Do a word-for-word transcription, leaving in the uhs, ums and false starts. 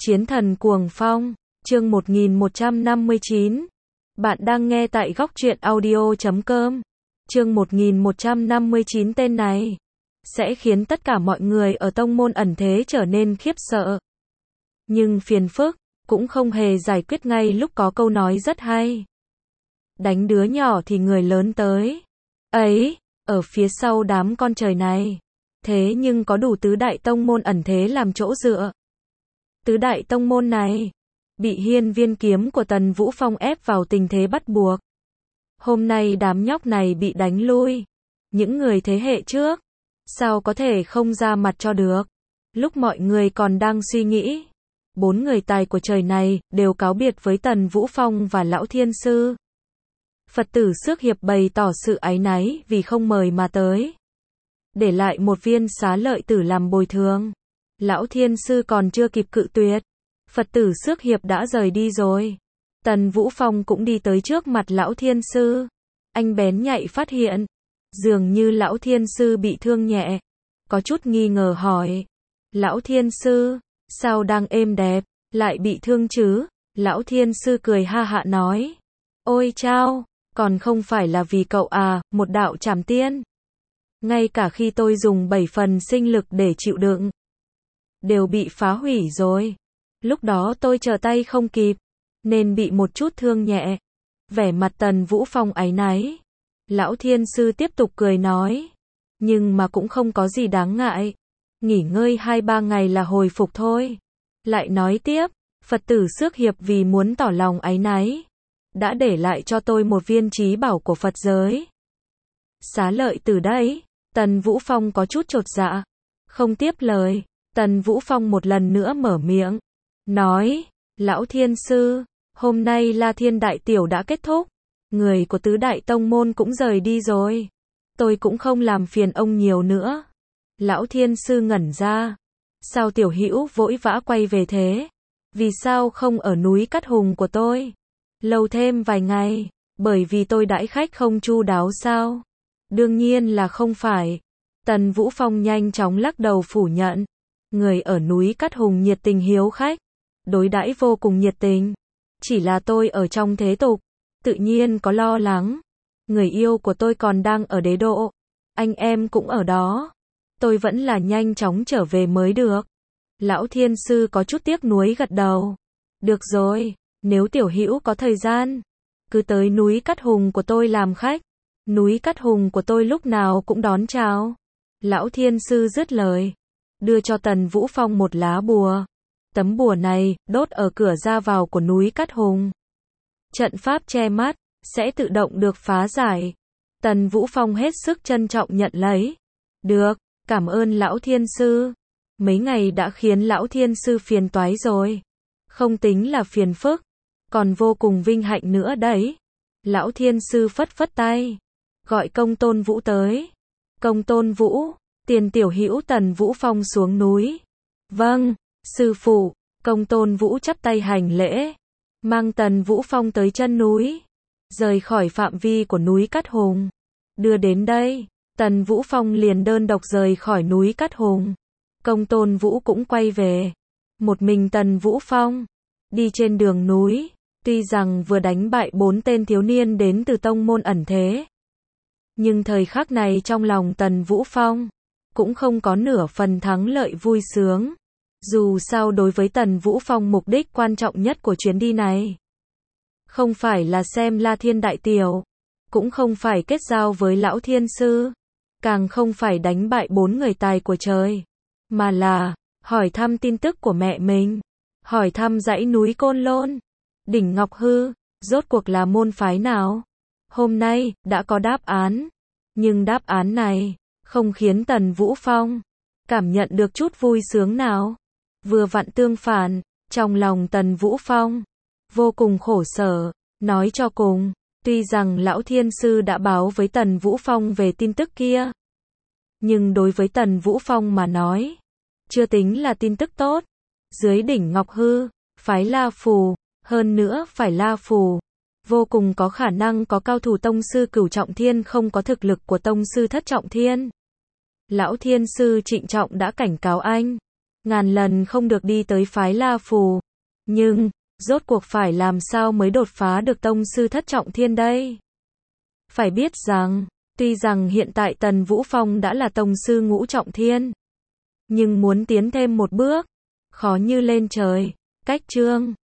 Chiến thần cuồng phong, chương một nghìn một trăm năm mươi chín. Bạn đang nghe tại góc truyện audio chấm com. Chương một nghìn một trăm năm mươi chín tên này sẽ khiến tất cả mọi người ở tông môn ẩn thế trở nên khiếp sợ. Nhưng phiền phức cũng không hề giải quyết ngay lúc có câu nói rất hay. Đánh đứa nhỏ thì người lớn tới. Ấy, ở phía sau đám con trời này. Thế nhưng có đủ tứ đại tông môn ẩn thế làm chỗ dựa. Tứ đại tông môn này bị hiên viên kiếm của Tần Vũ Phong ép vào tình thế bắt buộc. Hôm nay đám nhóc này bị đánh lui. Những người thế hệ trước sao có thể không ra mặt cho được. Lúc mọi người còn đang suy nghĩ, bốn người tài của trời này đều cáo biệt với Tần Vũ Phong và Lão Thiên Sư. Phật tử Xước Hiệp bày tỏ sự áy náy vì không mời mà tới, để lại một viên xá lợi tử làm bồi thường. Lão Thiên Sư còn chưa kịp cự tuyệt, Phật tử Xước Hiệp đã rời đi rồi. Tần Vũ Phong cũng đi tới trước mặt Lão Thiên Sư. Anh bén nhạy phát hiện, dường như Lão Thiên Sư bị thương nhẹ. Có chút nghi ngờ hỏi, Lão Thiên Sư, sao đang êm đẹp, lại bị thương chứ? Lão Thiên Sư cười ha hạ nói, ôi chao, còn không phải là vì cậu à, một đạo trảm tiên. Ngay cả khi tôi dùng bảy phần sinh lực để chịu đựng, đều bị phá hủy rồi. Lúc đó tôi trở tay không kịp, nên bị một chút thương nhẹ. Vẻ mặt Tần Vũ Phong áy náy. Lão Thiên Sư tiếp tục cười nói, nhưng mà cũng không có gì đáng ngại. Nghỉ ngơi hai ba ngày là hồi phục thôi. Lại nói tiếp, Phật tử Xước Hiệp vì muốn tỏ lòng áy náy, đã để lại cho tôi một viên trí bảo của Phật giới. Xá lợi từ đấy. Tần Vũ Phong có chút chột dạ, không tiếp lời. Tần Vũ Phong một lần nữa mở miệng, nói, Lão Thiên Sư, hôm nay La Thiên Đại Tiểu đã kết thúc, người của tứ đại tông môn cũng rời đi rồi. Tôi cũng không làm phiền ông nhiều nữa. Lão Thiên Sư ngẩn ra, sao Tiểu Hữu vội vã quay về thế? Vì sao không ở núi Cát Hùng của tôi lâu thêm vài ngày? Bởi vì tôi đãi khách không chu đáo sao? Đương nhiên là không phải. Tần Vũ Phong nhanh chóng lắc đầu phủ nhận. Người ở núi Cát Hùng nhiệt tình hiếu khách, đối đãi vô cùng nhiệt tình. Chỉ là tôi ở trong thế tục, tự nhiên có lo lắng. Người yêu của tôi còn đang ở đế độ, anh em cũng ở đó. Tôi vẫn là nhanh chóng trở về mới được. Lão Thiên Sư có chút tiếc nuối gật đầu. Được rồi, nếu Tiểu Hữu có thời gian, cứ tới núi Cát Hùng của tôi làm khách. Núi Cát Hùng của tôi lúc nào cũng đón chào. Lão Thiên Sư dứt lời, đưa cho Tần Vũ Phong một lá bùa. Tấm bùa này đốt ở cửa ra vào của núi Cát Hùng. Trận pháp che mắt sẽ tự động được phá giải. Tần Vũ Phong hết sức trân trọng nhận lấy. Được, cảm ơn Lão Thiên Sư. Mấy ngày đã khiến Lão Thiên Sư phiền toái rồi. Không tính là phiền phức, còn vô cùng vinh hạnh nữa đấy. Lão Thiên Sư phất phất tay, gọi Công Tôn Vũ tới. Công Tôn Vũ, tiền Tiểu Hữu Tần Vũ Phong xuống núi. Vâng, sư phụ. Công Tôn Vũ chắp tay hành lễ, mang Tần Vũ Phong tới chân núi, rời khỏi phạm vi của núi Cát Hùng. Đưa đến đây, Tần Vũ Phong liền đơn độc rời khỏi núi Cát Hùng. Công Tôn Vũ cũng quay về. Một mình Tần Vũ Phong đi trên đường núi, tuy rằng vừa đánh bại bốn tên thiếu niên đến từ tông môn ẩn thế, nhưng thời khắc này trong lòng Tần Vũ Phong cũng không có nửa phần thắng lợi vui sướng. Dù sao đối với Tần Vũ Phong mục đích quan trọng nhất của chuyến đi này không phải là xem La Thiên Đại Tiểu, cũng không phải kết giao với Lão Thiên Sư, càng không phải đánh bại bốn người tài của trời, mà là hỏi thăm tin tức của mẹ mình, hỏi thăm dãy núi Côn Lôn, đỉnh Ngọc Hư, rốt cuộc là môn phái nào. Hôm nay đã có đáp án, nhưng đáp án này không khiến Tần Vũ Phong cảm nhận được chút vui sướng nào. Vừa vặn tương phản, trong lòng Tần Vũ Phong vô cùng khổ sở. Nói cho cùng, tuy rằng Lão Thiên Sư đã báo với Tần Vũ Phong về tin tức kia, nhưng đối với Tần Vũ Phong mà nói, chưa tính là tin tức tốt. Dưới đỉnh Ngọc Hư, phái La Phù, hơn nữa phải La Phù, vô cùng có khả năng có cao thủ tông sư cửu trọng thiên không có thực lực của tông sư thất trọng thiên. Lão Thiên Sư trịnh trọng đã cảnh cáo anh, ngàn lần không được đi tới phái La Phù. Nhưng, rốt cuộc phải làm sao mới đột phá được tông sư thất trọng thiên đây? Phải biết rằng, tuy rằng hiện tại Tần Vũ Phong đã là tông sư ngũ trọng thiên, nhưng muốn tiến thêm một bước, khó như lên trời. Cách chương